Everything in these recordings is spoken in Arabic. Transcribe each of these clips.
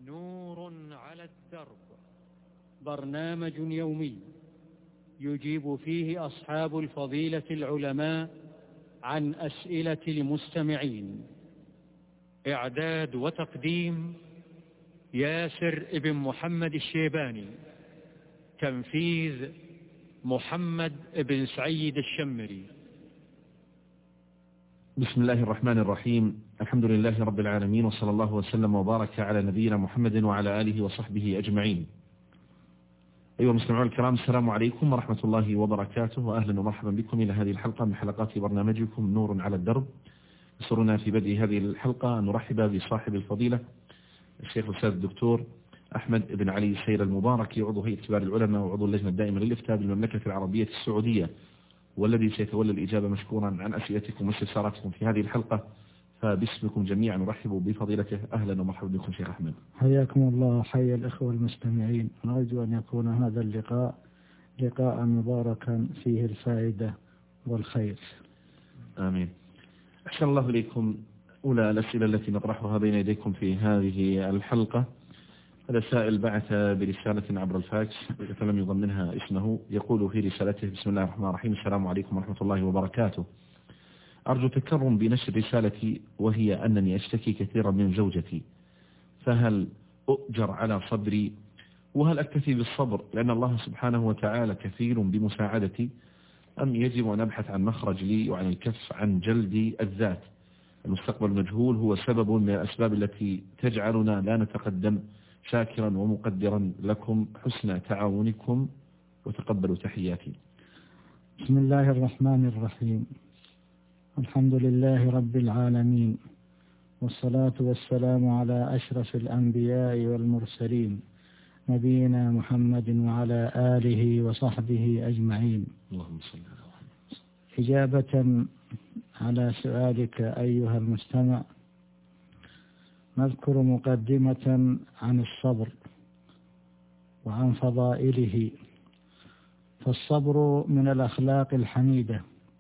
نور على الدرب، برنامج يومي يجيب فيه أصحاب الفضيلة العلماء عن أسئلة المستمعين. إعداد وتقديم ياسر ابن محمد الشيباني. تنفيذ محمد بن سعيد الشمري. بسم الله الرحمن الرحيم. الحمد لله رب العالمين، وصلى الله وسلم وبارك على نبينا محمد وعلى آله وصحبه أجمعين. أيها المستمعون الكرام، السلام عليكم ورحمة الله وبركاته، وأهلا ومرحبا بكم إلى هذه الحلقة من حلقات برنامجكم نور على الدرب. يسرنا في بدء هذه الحلقة أن نرحب بصاحب الفضيلة الشيخ الأستاذ الدكتور أحمد بن علي سير المبارك، عضو هيئة كبار العلماء وعضو اللجنة الدائمة للإفتاء بالمملكة العربية السعودية، والذي سيتولى الإجابة مشكورا عن أسئلتكم واستفساراتكم في هذه الحلقة. فباسمكم جميعا نرحب بفضيلته. أهلا ومرحبا بكم شيخ أحمد. حياكم الله، حيا الإخوة المستمعين. نرجو أن يكون هذا اللقاء لقاء مباركا فيه الفائدة والخير. آمين. أحسن الله إليكم. أولى الأسئلة التي نطرحها بين يديكم في هذه الحلقة، هذا سائل بعث برسالة عبر الفاكس فلم يضمنها اسمه. يقول في رسالته: بسم الله الرحمن الرحيم، السلام عليكم ورحمة الله وبركاته. أرجو تكرم بنشر رسالتي، وهي أنني أشتكي كثيرا من زوجتي، فهل أؤجر على صبري؟ وهل أكتفي بالصبر لأن الله سبحانه وتعالى كفيل بمساعدتي، أم يجب أن أبحث عن مخرج لي وعن الكف عن جلد الذات؟ المستقبل مجهول هو سبب من الأسباب التي تجعلنا لا نتقدم. شاكرا ومقدرا لكم حسن تعاونكم، وتقبلوا تحياتي. بسم الله الرحمن الرحيم. الحمد لله رب العالمين، والصلاة والسلام على أشرف الأنبياء والمرسلين، نبينا محمد وعلى آله وصحبه أجمعين. اللهم صل على محمد. إجابة على سؤالك أيها المستمع، نذكر مقدمة عن الصبر وعن فضائله. فالصبر من الأخلاق الحميدة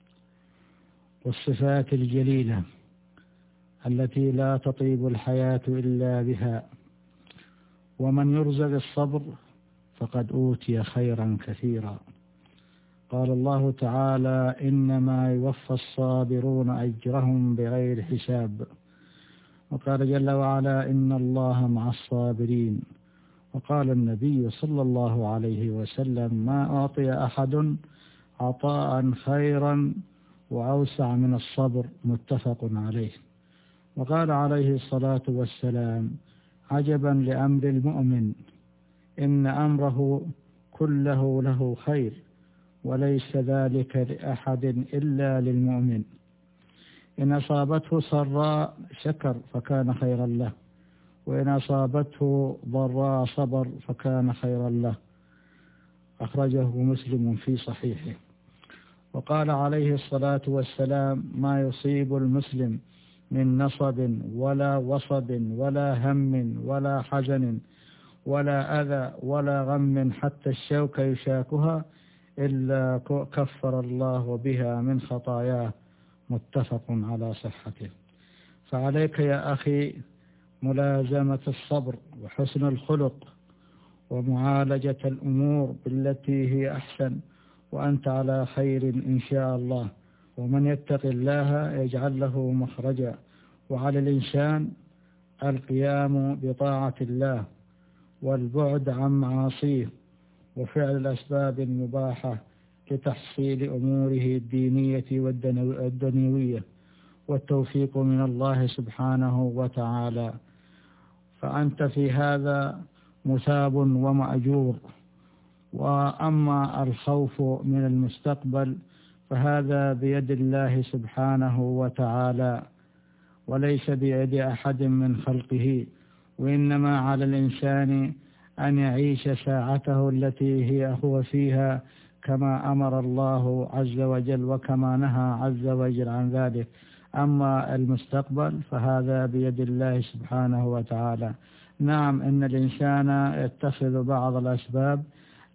والصفات الجليلة التي لا تطيب الحياة إلا بها، ومن يرزق الصبر فقد أوتي خيرا كثيرا. قال الله تعالى: إنما يوفى الصابرون أجرهم بغير حساب. وقال جل وعلا: إن الله مع الصابرين. وقال النبي صلى الله عليه وسلم: ما أعطي أحد عطاء خيرا وأوسع من الصبر، متفق عليه. وقال عليه الصلاة والسلام: عجبا لأمر المؤمن، إن أمره كله له خير، وليس ذلك لأحد إلا للمؤمن. إن أصابته سراء شكر فكان خيرا له، وإن أصابته ضراء صبر فكان خيرا له. أخرجه مسلم في صحيحه. وقال عليه الصلاة والسلام: ما يصيب المسلم من نصب ولا وصب ولا هم ولا حزن ولا أذى ولا غم حتى الشوك يشاكها إلا كفر الله بها من خطاياه، متفق على صحته. فعليك يا أخي ملازمة الصبر وحسن الخلق ومعالجة الأمور بالتي هي أحسن، وأنت على خير إن شاء الله. ومن يتق الله يجعل له مخرجا. وعلى الإنسان القيام بطاعة الله والبعد عن معاصيه وفعل الأسباب المباحة لتحصيل أموره الدينية والدنيوية، والتوفيق من الله سبحانه وتعالى. فأنت في هذا مثاب ومأجور. وأما الخوف من المستقبل فهذا بيد الله سبحانه وتعالى، وليس بيد أحد من خلقه، وإنما على الإنسان أن يعيش ساعته التي هو فيها كما أمر الله عز وجل وكما نهى عز وجل عن ذلك. أما المستقبل فهذا بيد الله سبحانه وتعالى. نعم، إن الإنسان يتخذ بعض الأسباب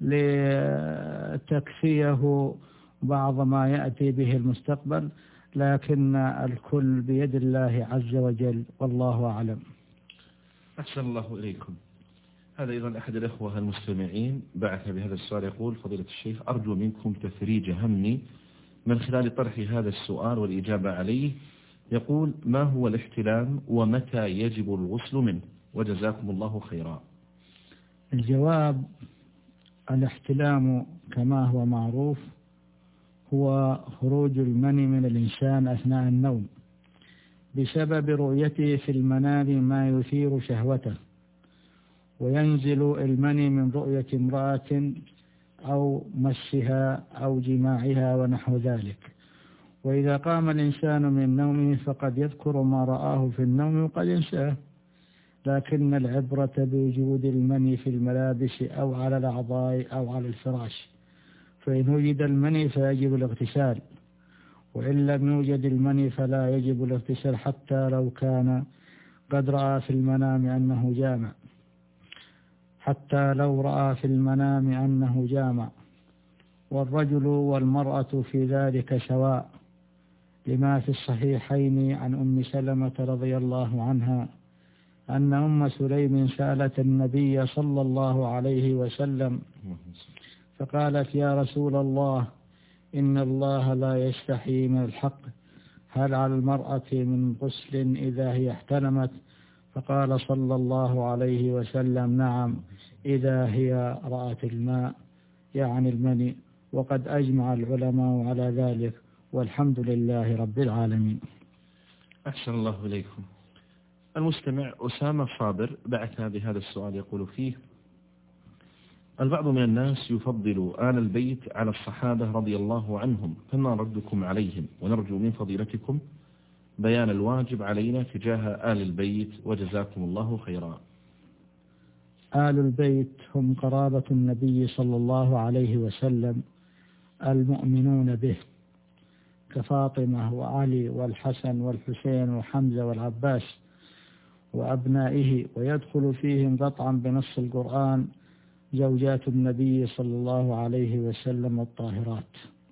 لتكفيه بعض ما يأتي به المستقبل، لكن الكل بيد الله عز وجل، والله أعلم. أحسن الله إليكم. هذا أيضا أحد الأخوة المستمعين بعث بهذا السؤال، يقول: فضيلة الشيخ، أرجو منكم تفريج همي من خلال طرح هذا السؤال والإجابة عليه. يقول: ما هو الاحتلام ومتى يجب الغسل منه؟ وجزاكم الله خيرا. الجواب: الاحتلام كما هو معروف هو خروج المني من الإنسان أثناء النوم بسبب رؤيته في المنام ما يثير شهوته، وينزل المني من رؤية امرأة أو مسها أو جماعها ونحو ذلك. وإذا قام الإنسان من نومه فقد يذكر ما رآه في النوم وقد ينساه، لكن العبرة بوجود المني في الملابس أو على الأعضاء أو على الفراش، فإن وجد المني فيجب الاغتسال، وإن لم يوجد المني فلا يجب الاغتسال حتى لو كان قد رأى في المنام أنه جامع، حتى لو رأى في المنام أنه جامع. والرجل والمرأة في ذلك سواء، لما في الصحيحين عن أم سلمة رضي الله عنها أن أم سليم سألت النبي صلى الله عليه وسلم فقالت: يا رسول الله، إن الله لا يستحي من الحق، هل على المرأة من غسل إذا هي احتلمت؟ فقال صلى الله عليه وسلم: نعم، إذا هي رأت الماء، يعني المني. وقد أجمع العلماء على ذلك، والحمد لله رب العالمين. أحسن الله إليكم. المستمع أسامة صابر بعث بهذا السؤال، يقول فيه: البعض من الناس يفضل آل البيت على الصحابة رضي الله عنهم، فما ردكم عليهم؟ ونرجو من فضيلتكم بيان الواجب علينا تجاه آل البيت، وجزاكم الله خيرا. آل البيت هم قرابة النبي صلى الله عليه وسلم المؤمنون به، كفاطمة وعلي والحسن والحسين وحمزة والعباس وأبنائه، ويدخل فيهم قطعا بنص القرآن زوجات النبي صلى الله عليه وسلم الطاهرات،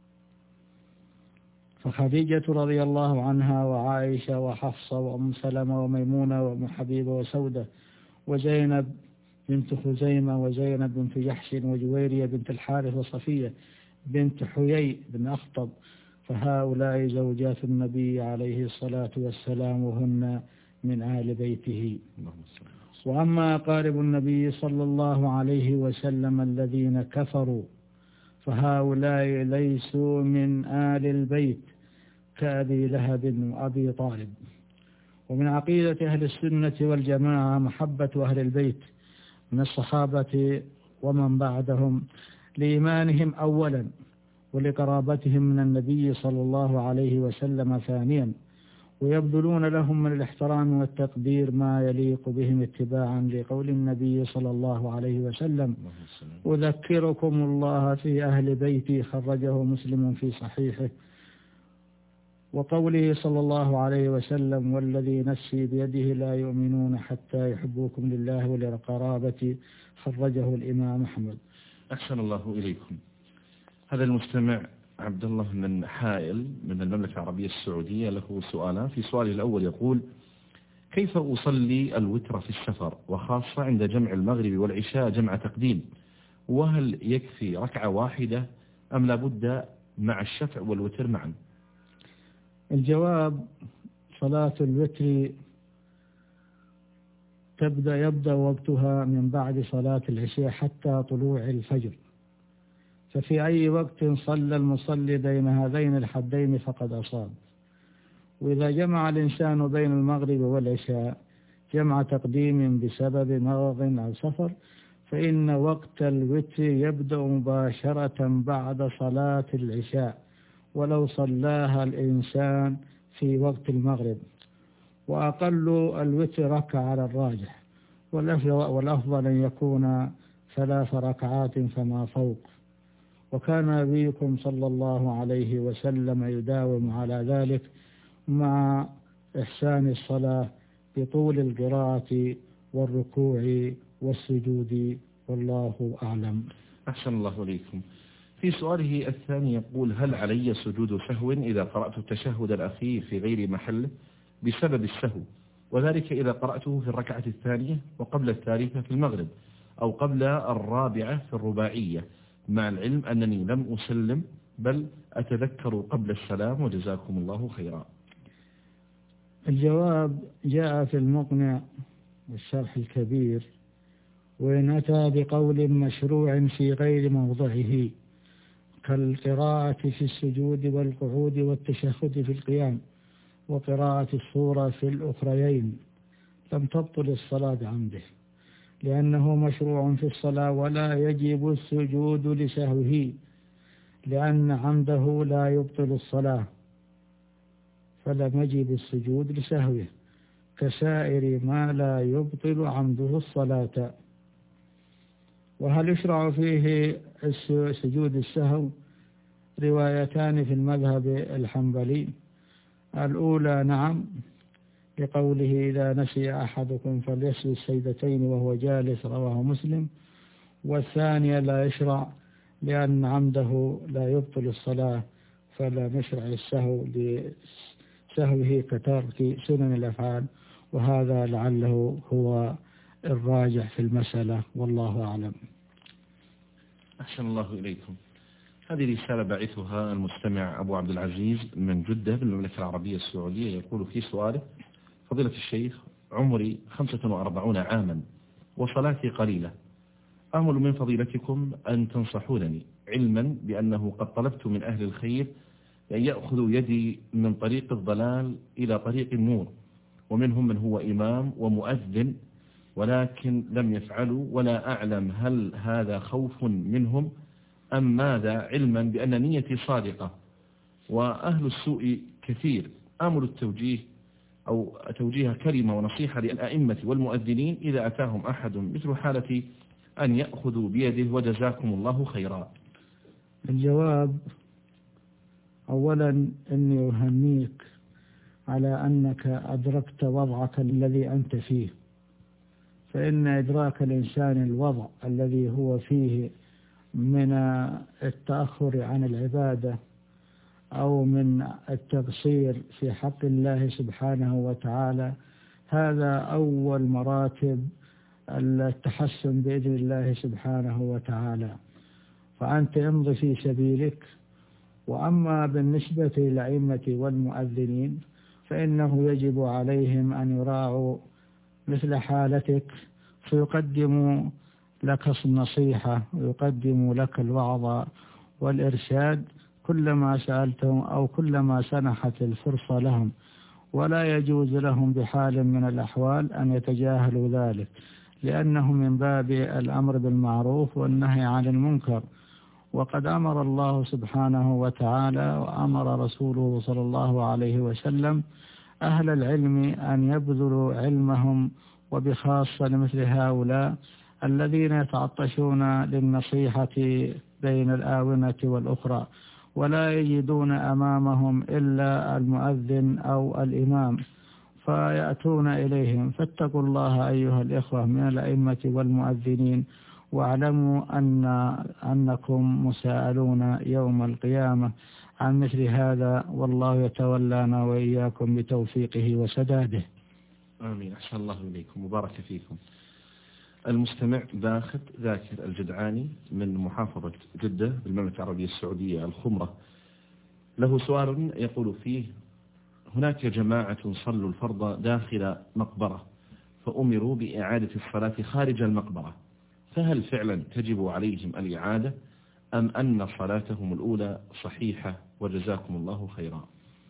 فخديجة رضي الله عنها وعائشة وحفصة وأم سلمة وميمونة وأم حبيبة وسودة وزينب بنت خزيمة وزينب بنت جحش وجويرية بنت الحارث وصفية بنت حيي بن أخطب، فهؤلاء زوجات النبي عليه الصلاة والسلام وهن من آل بيته. وأما أقارب النبي صلى الله عليه وسلم الذين كفروا فهؤلاء ليسوا من آل البيت كأبي لهب وأبي طالب. ومن عقيدة أهل السنة والجماعة محبة أهل البيت من الصحابة ومن بعدهم لإيمانهم أولا، ولقرابتهم من النبي صلى الله عليه وسلم ثانيا، ويبذلون لهم من الاحترام والتقدير ما يليق بهم اتباعا لقول النبي صلى الله عليه وسلم: أذكركم الله في أهل بيتي، خرجه مسلم في صحيحه. وقوله صلى الله عليه وسلم: والذي نفسي بيده لا يؤمنون حتى يحبوكم لله ولقرابتي، خرجه الإمام أحمد. أحسن الله إليكم. هذا المستمع عبد الله من حائل من المملكة العربية السعودية له سؤالان. في سؤاله الأول يقول: كيف أصلي الوتر في السفر، وخاصة عند جمع المغرب والعشاء جمع تقديم؟ وهل يكفي ركعة واحدة أم لابد مع الشفع والوتر معا؟ الجواب: صلاة الوتر يبدأ وقتها من بعد صلاة العشاء حتى طلوع الفجر، ففي أي وقت صلى المصلي بين هذين الحدين فقد أصاب. وإذا جمع الإنسان بين المغرب والعشاء جمع تقديم بسبب مرض أو سفر، فإن وقت الوتر يبدأ مباشرة بعد صلاة العشاء ولو صلاها الإنسان في وقت المغرب، وأقل الوتر ركعة على الراجح، والأفضل أن يكون 3 ركعات فما فوق. وكان نبيكم صلى الله عليه وسلم يداوم على ذلك مع إحسان الصلاة بطول القراءة والركوع والسجود، والله أعلم. أحسن الله إليكم. في سؤاله الثاني يقول: هل علي سجود سهو إذا قرأت التشهد الأخير في غير محله بسبب السهو، وذلك إذا قرأته في الركعة الثانية وقبل الثالثة في المغرب أو قبل الرابعة في الرباعية، مع العلم أنني لم أسلم بل أتذكر قبل السلام وجزاكم الله خيرا. الجواب جاء في المقنع والشرح الكبير، وإن أتى بقول مشروع في غير موضعه كالقراءة في السجود والقعود والتشهد في القيام وقراءة السورة في الأخريين لم تبطل الصلاة عنده، لأنه مشروع في الصلاة ولا يجب السجود لسهوه، لأن عمده لا يبطل الصلاة فلم يجب السجود لسهوه كسائر ما لا يبطل عمده الصلاة. وهل يشرع فيه سجود السهو؟ روايتان في المذهب الحنبلي. الأولى نعم، لقوله إذا نسي أحدكم فليسجد سجدتين وهو جالس، رواه مسلم. والثانية لا يشرع لأن عمده لا يبطل الصلاة فلا يشرع السهو لسهوه كترك سنن الأفعال، وهذا لعله هو الراجح في المسألة، والله أعلم. أحسن الله إليكم. هذه رسالة بعثها المستمع أبو عبد العزيز من جدة بالمملكة العربية السعودية، يقول في سؤاله: فضيلة الشيخ، عمري 45 عاما وصلاتي قليلة، آمل من فضيلتكم أن تنصحونني، علما بأنه قد طلبت من أهل الخير أن يأخذوا يدي من طريق الضلال إلى طريق النور، ومنهم من هو إمام ومؤذن ولكن لم يفعلوا، ولا أعلم هل هذا خوف منهم أم ماذا، علما بأن نيتي صادقة وأهل السوء كثير. آمل التوجيه أو توجيه كلمة ونصيحة للأئمة والمؤذنين إذا أتاهم أحد مثل حالتي أن يأخذوا بيده، وجزاكم الله خيرا. الجواب: أولا إني أهنيك على أنك أدركت وضعك الذي أنت فيه، فإن إدراك الإنسان الوضع الذي هو فيه من التأخر عن العبادة أو من التقصير في حق الله سبحانه وتعالى، هذا أول مراتب التحسن بإذن الله سبحانه وتعالى، فأنت امضي في سبيلك. وأما بالنسبة للأئمة والمؤذنين فإنه يجب عليهم أن يراعوا مثل حالتك، فيقدموا لك النصيحة ويقدموا لك الوعظ والإرشاد كلما سألتهم أو كلما سنحت الفرصة لهم، ولا يجوز لهم بحال من الأحوال أن يتجاهلوا ذلك، لأنه من باب الأمر بالمعروف والنهي عن المنكر. وقد أمر الله سبحانه وتعالى وأمر رسوله صلى الله عليه وسلم أهل العلم أن يبذلوا علمهم، وبخاصة لمثل هؤلاء الذين يتعطشون للنصيحة بين الآونة والأخرى ولا يجدون أمامهم إلا المؤذن أو الإمام فيأتون إليهم. فاتقوا الله أيها الإخوة من الأئمة والمؤذنين، واعلموا أنكم مساءلون يوم القيامة عن مثل هذا، والله يتولانا وإياكم بتوفيقه وسداده. آمين. أحسن الله إليكم وبارك فيكم. المستمع ذاكر الجدعاني من محافظة جدة بالمملكة العربية السعودية الخمرة له سؤال يقول فيه: هناك جماعة صلوا الفرض داخل مقبرة فأمروا بإعادة الصلاة خارج المقبرة، فهل فعلا تجب عليهم الإعادة أم أن صلاتهم الأولى صحيحة وجزاكم الله خيرا؟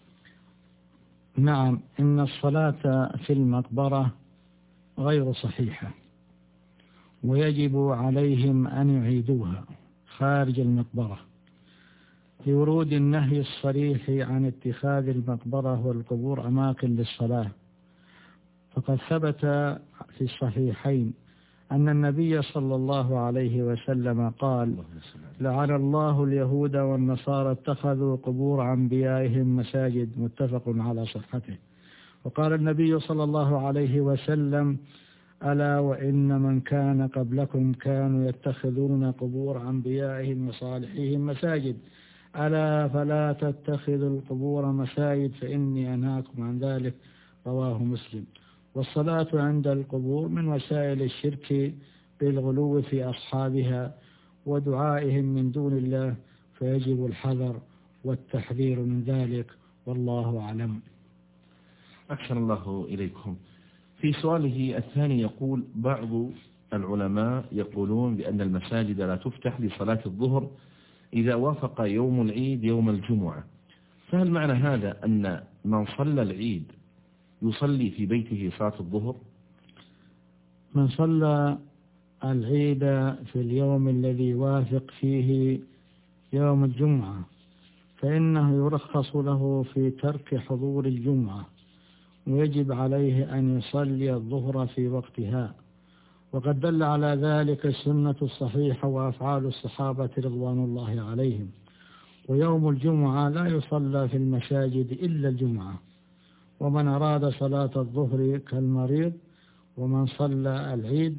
نعم، إن الصلاة في المقبرة غير صحيحة، ويجب عليهم أن يعيدوها خارج المقبرة لورود النهي الصريح عن اتخاذ المقبرة والقبور أماكن للصلاة. فقد ثبت في الصحيحين أن النبي صلى الله عليه وسلم قال: لعن الله اليهود والنصارى اتخذوا قبور أنبيائهم مساجد، متفق على صحته. وقال النبي صلى الله عليه وسلم: ألا وإن من كان قبلكم كانوا يتخذون قبور أنبيائهم وصالحيهم مساجد، ألا فلا تتخذوا القبور مساجد فإني أنهاكم عن ذلك، رواه مسلم. والصلاة عند القبور من وسائل الشرك بالغلو في أصحابها ودعائهم من دون الله، فيجب الحذر والتحذير من ذلك، والله أعلم. أحسن الله إليكم. في سؤاله الثاني يقول: بعض العلماء يقولون بأن المساجد لا تفتح لصلاة الظهر إذا وافق يوم العيد يوم الجمعة، فهل معنى هذا أن من صلى العيد يصلي في بيته صلاة الظهر؟ من صلى العيد في اليوم الذي يوافق فيه يوم الجمعة فإنه يرخص له في ترك حضور الجمعة، ويجب عليه أن يصلي الظهر في وقتها، وقد دل على ذلك السنة الصحيحة وأفعال الصحابة رضوان الله عليهم. ويوم الجمعة لا يصلى في المساجد إلا الجمعة، ومن أراد صلاة الظهر كالمريض ومن صلى العيد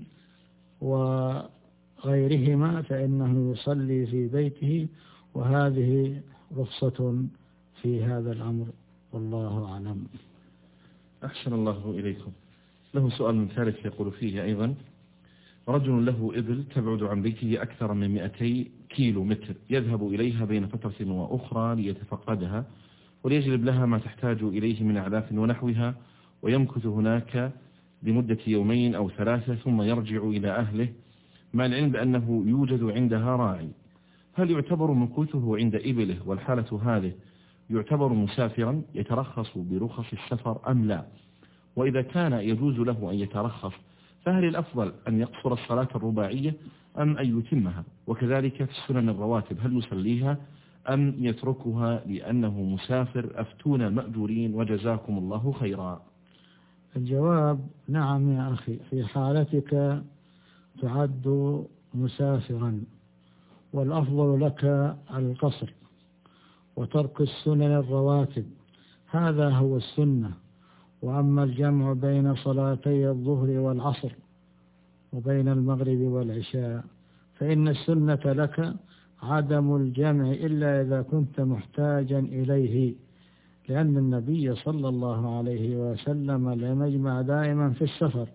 وغيرهما فإنه يصلي في بيته، وهذه رخصة في هذا الأمر، والله أعلم. أحسن الله إليكم. له سؤال ثالث يقول فيه أيضا: رجل له إبل تبعد عن بيته أكثر من 200 كيلو متر، يذهب إليها بين فترة وأخرى ليتفقدها وليجلب لها ما تحتاج إليه من أعلاف ونحوها، ويمكث هناك لمدة يومين أو 3 ثم يرجع إلى أهله، مع العلم بأنه يوجد عندها راعي، هل يعتبر مكوثه عند إبله والحالة هذه يعتبر مسافرا يترخص برخص السفر أم لا؟ وإذا كان يجوز له أن يترخص فهل الأفضل أن يقصر الصلاة الرباعية أم أن يتمها؟ وكذلك في السنن الرواتب هل يصليها أم يتركها لأنه مسافر؟ أفتونا المأجورين وجزاكم الله خيرا. الجواب: نعم يا أخي، في حالتك تعد مسافرا، والأفضل لك القصر وترك السنن الرواتب، هذا هو السنة. وأما الجمع بين صلاتي الظهر والعصر وبين المغرب والعشاء فإن السنة لك عدم الجمع إلا إذا كنت محتاجا إليه، لأن النبي صلى الله عليه وسلم لم يجمع دائما في السفر،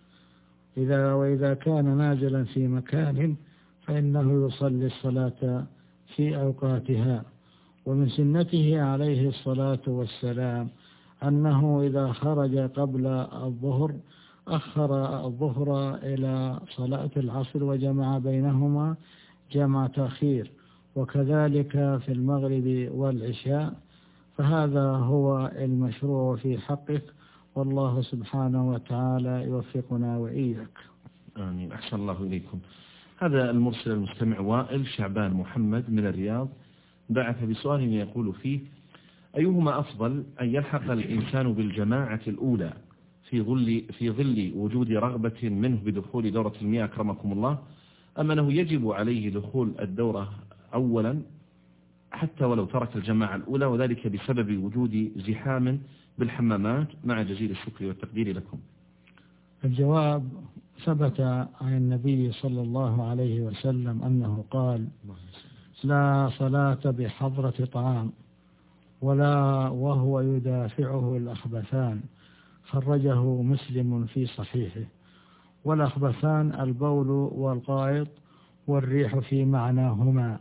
وإذا كان نازلا في مكان فإنه يصلي الصلاة في أوقاتها. ومن سنته عليه الصلاة والسلام أنه إذا خرج قبل الظهر أخر الظهر إلى صلاة العصر وجمع بينهما جمع تأخير، وكذلك في المغرب والعشاء، فهذا هو المشروع في حقك، والله سبحانه وتعالى يوفقنا وإياك. آمين. أحسن الله إليكم. هذا المرسل المستمع وائل شعبان محمد من الرياض بعث بسؤال يقول فيه: أيهما أفضل، أن يلحق الإنسان بالجماعة الأولى في ظل وجود رغبة منه بدخول دورة المياه أكرمكم الله، أم أنه يجب عليه دخول الدورة أولا حتى ولو ترك الجماعة الأولى، وذلك بسبب وجود زحام بالحمامات، مع جزيل الشكر والتقدير لكم؟ الجواب: ثبت عن النبي صلى الله عليه وسلم أنه قال: لا صلاة بحضرة طعام ولا وهو يدافعه الأخبثان، خرجه مسلم في صحيحه. والأخبثان البول والغائط والريح في معناهما.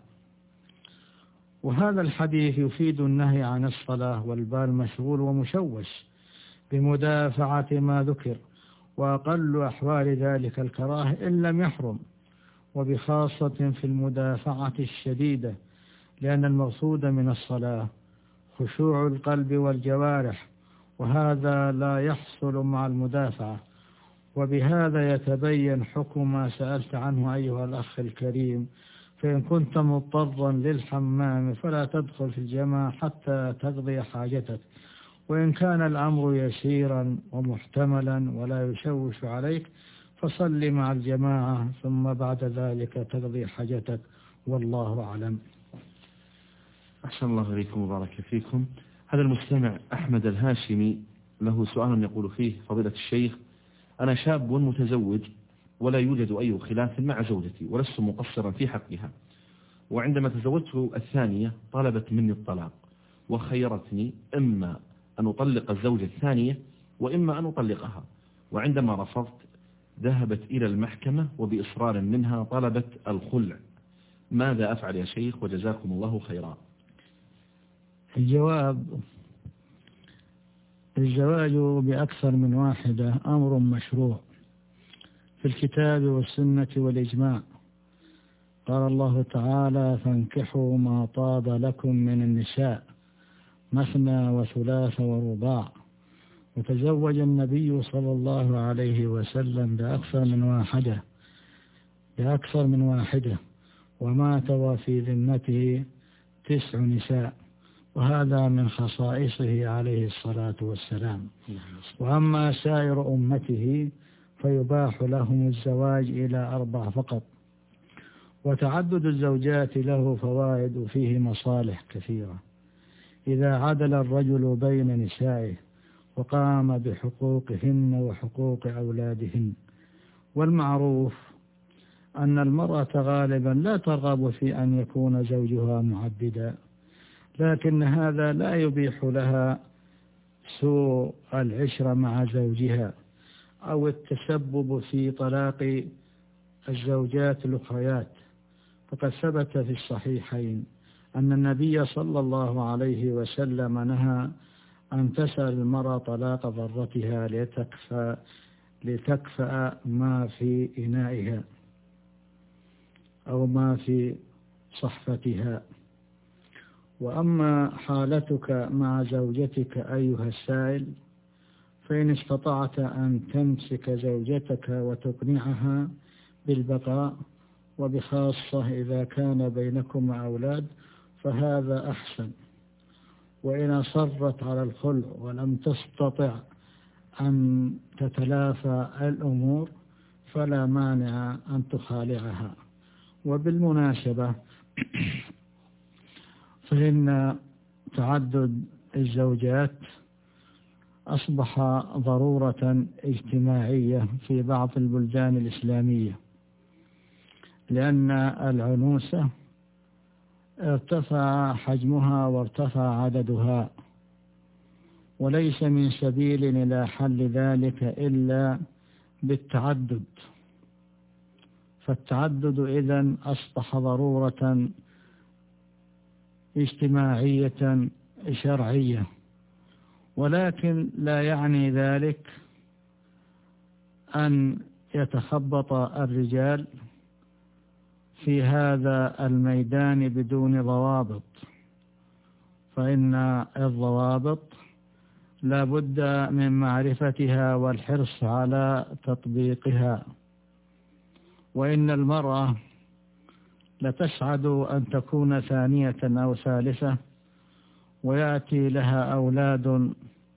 وهذا الحديث يفيد النهي عن الصلاة والبال مشغول ومشوش بمدافعة ما ذكر، وأقل أحوال ذلك الكراهة إن لم يحرم، وبخاصة في المدافعة الشديدة، لأن المقصود من الصلاة خشوع القلب والجوارح، وهذا لا يحصل مع المدافعة. وبهذا يتبين حكم ما سألت عنه أيها الأخ الكريم، فإن كنت مضطرا للحمام فلا تدخل في الجماعة حتى تقضي حاجتك، وإن كان الأمر يسيرا ومحتملا ولا يشوش عليك فصل مع الجماعة ثم بعد ذلك تقضي حاجتك، والله أعلم. أحسن الله إليكم وبارك فيكم. هذا المستمع أحمد الهاشمي له سؤال يقول فيه: فضيلة الشيخ، أنا شاب متزوج ولا يوجد أي خلاف مع زوجتي ولست مقصرا في حقها، وعندما تزوجت الثانية طلبت مني الطلاق وخيرتني إما أن أطلق الزوجة الثانية وإما أن أطلقها، وعندما رفضت ذهبت إلى المحكمة وبإصرار منها طلبت الخلع، ماذا أفعل يا شيخ وجزاكم الله خيرا؟ الجواب: الزواج بأكثر من واحدة أمر مشروع في الكتاب والسنة والإجماع. قال الله تعالى: فانكحوا ما طاب لكم من النساء مثنى وثلاث ورباع. وتزوج النبي صلى الله عليه وسلم بأكثر من واحدة ومات وفي ذمته 9 نساء، وهذا من خصائصه عليه الصلاة والسلام. وأما سائر أمته فيباح لهم الزواج إلى 4 فقط. وتعدد الزوجات له فوائد وفيه مصالح كثيرة إذا عدل الرجل بين نسائه وقام بحقوقهن وحقوق أولادهن. والمعروف أن المرأة غالبا لا ترغب في أن يكون زوجها معبدا، لكن هذا لا يبيح لها سوء العشرة مع زوجها أو التسبب في طلاق الزوجات الأخريات. فقد ثبت في الصحيحين أن النبي صلى الله عليه وسلم نهى أن تسأل المرأة طلاق ضرتها لتكفأ ما في إنائها أو ما في صحفتها. وأما حالتك مع زوجتك أيها السائل، فإن استطعت أن تمسك زوجتك وتقنعها بالبقاء، وبخاصة إذا كان بينكم أولاد فهذا أحسن. وإن أصرت على الخلع ولم تستطع أن تتلافى الأمور فلا مانع أن تخالعها. وبالمناسبة فإن تعدد الزوجات أصبح ضرورة اجتماعية في بعض البلدان الإسلامية، لأن العنوسة ارتفع حجمها وارتفع عددها، وليس من سبيل إلى حل ذلك إلا بالتعدد. فالتعدد إذن أصبح ضرورة اجتماعية شرعية، ولكن لا يعني ذلك أن يتخبط الرجال في هذا الميدان بدون ضوابط، فإن الضوابط لا بد من معرفتها والحرص على تطبيقها. وإن المرأة لتسعد أن تكون ثانية أو ثالثة ويأتي لها أولاد،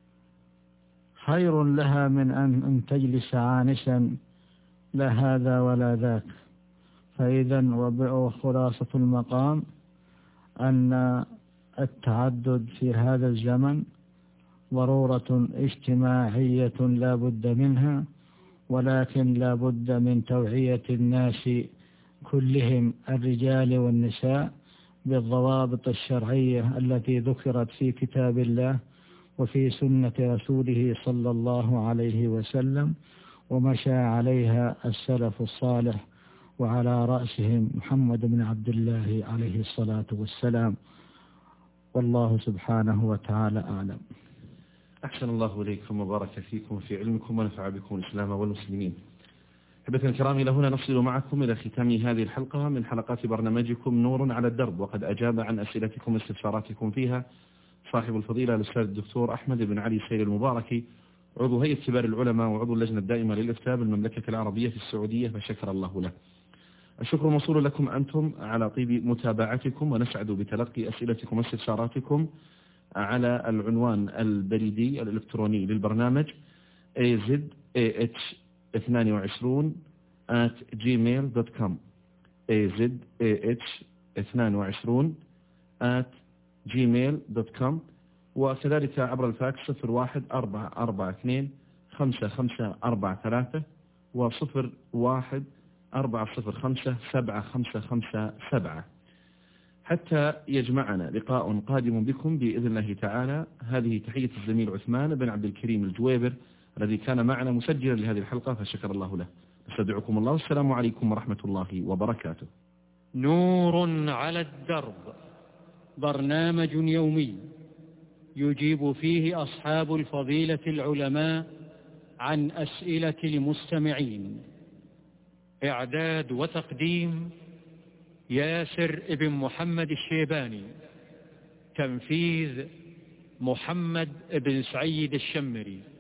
خير لها من أن تجلس عانسا لا هذا ولا ذاك. فإذا وخلاصة المقام أن التعدد في هذا الزمن ضرورة اجتماعية لا بد منها، ولكن لا بد من توعية الناس كلهم الرجال والنساء بالضوابط الشرعية التي ذكرت في كتاب الله وفي سنة رسوله صلى الله عليه وسلم، ومشى عليها السلف الصالح، وعلى رأسهم محمد بن عبد الله عليه الصلاة والسلام. والله سبحانه وتعالى أعلم. أحسن الله إليكم وبارك فيكم في علمكم ونفع بكم الإسلام والمسلمين. أحبتي الكرام، إلى هنا نصل معكم إلى ختام هذه الحلقة من حلقات برنامجكم نور على الدرب، وقد أجاب عن أسئلتكم واستفساراتكم فيها صاحب الفضيلة الأستاذ الدكتور أحمد بن علي السيد المباركي، عضو هيئة كبار العلماء وعضو اللجنة الدائمة للإفتاء بالمملكة العربية في السعودية، فشكر الله له. الشكر موصول لكم أنتم على طيب متابعتكم، ونسعد بتلقي أسئلتكم واستفساراتكم على العنوان البريدي الإلكتروني للبرنامج azah22@gmail.com azah22@gmail.com، وكذلك عبر الفاكس 014425543 و014057557 حتى يجمعنا لقاء قادم بكم بإذن الله تعالى. هذه تحية الزميل عثمان بن عبد الكريم الجويبر، الذي كان معنا مسجلا لهذه الحلقة، فشكر الله له. نستودعكم الله، والسلام عليكم ورحمة الله وبركاته. نور على الدرب، برنامج يومي يجيب فيه أصحاب الفضيلة العلماء عن أسئلة المستمعين. إعداد وتقديم ياسر ابن محمد الشيباني. تنفيذ محمد بن سعيد الشمري.